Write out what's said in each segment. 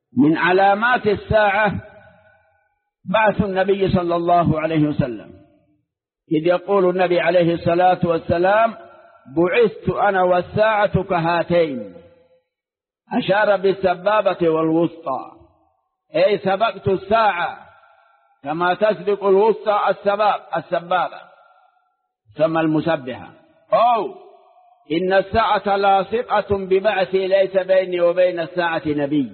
من علامات الساعة بعث النبي صلى الله عليه وسلم، إذ يقول النبي عليه الصلاة والسلام: بعثت أنا والساعة كهاتين، أشار بالسبابة والوسطى، أي سبقت الساعة كما تسبق الوسطى السبابة، ثم المسبحة. أو إن الساعة لاصقة ببعثي، ليس بيني وبين الساعة نبي.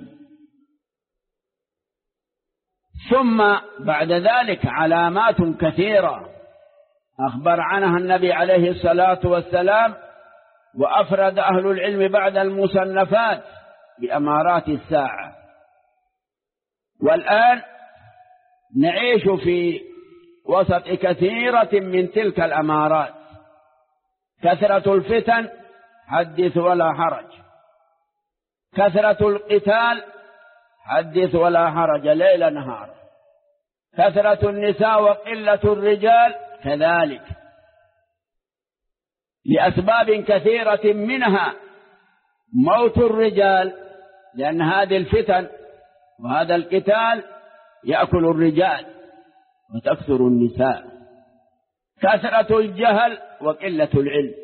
ثم بعد ذلك علامات كثيرة أخبر عنها النبي عليه الصلاة والسلام، وأفرد أهل العلم بعد المصنفات بأمارات الساعة. والآن نعيش في وسط كثيرة من تلك الأمارات. كثرة الفتن حدث ولا حرج، كثرة القتال حدث ولا حرج ليل نهار، كثرة النساء وقلة الرجال كذلك، لأسباب كثيرة، منها موت الرجال، لأن هذه الفتن وهذا القتال يأكل الرجال وتكثر النساء، كثرة الجهل وقلة العلم.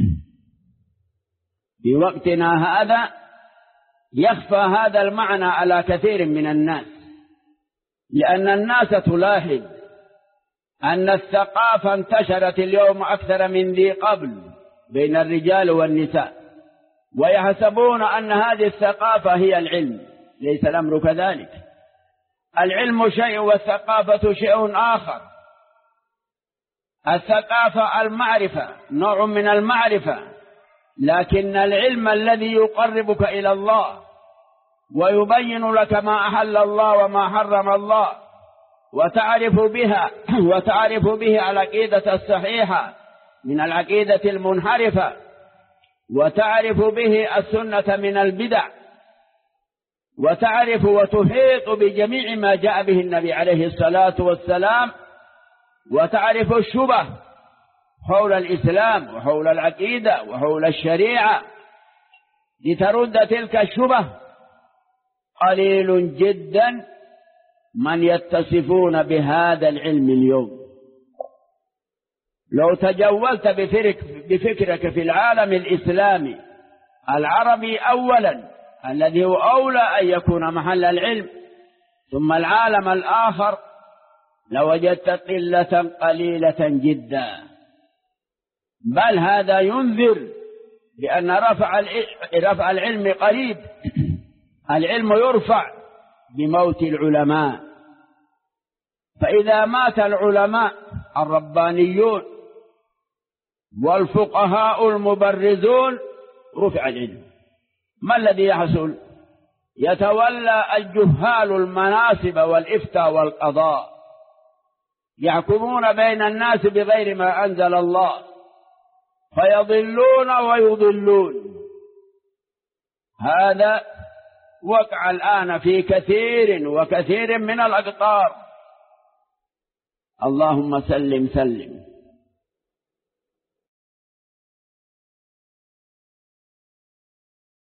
في وقتنا هذا يخفى هذا المعنى على كثير من الناس، لأن الناس تلاحظ أن الثقافة انتشرت اليوم أكثر من ذي قبل بين الرجال والنساء، ويحسبون أن هذه الثقافة هي العلم. ليس الأمر كذلك، العلم شيء والثقافة شيء آخر. الثقافة المعرفة، نوع من المعرفة، لكن العلم الذي يقربك إلى الله ويبين لك ما أحل الله وما حرم الله، وتعرف به العقيدة الصحيحة من العقيدة المنحرفة، وتعرف به السنة من البدع، وتعرف وتحيط بجميع ما جاء به النبي عليه الصلاة والسلام، وتعرف الشبه حول الإسلام وحول العقيدة وحول الشريعة لترد تلك الشبه. قليل جدا من يتصفون بهذا العلم اليوم. لو تجولت بفكرك في العالم الإسلامي العربي أولا، الذي هو أولى أن يكون محل العلم، ثم العالم الآخر، لوجدت قلة قليلة جدا. بل هذا ينذر بأن رفع العلم قريب. العلم يرفع بموت العلماء، فإذا مات العلماء الربانيون والفقهاء المبرزون رفع العلم. ما الذي يحصل؟ يتولى الجهال المناصب والإفتاء والقضاء، يحكمون بين الناس بغير ما أنزل الله، فيضلون ويضلون. هذا وقع الآن في كثير وكثير من الأقطار. اللهم سلم سلم.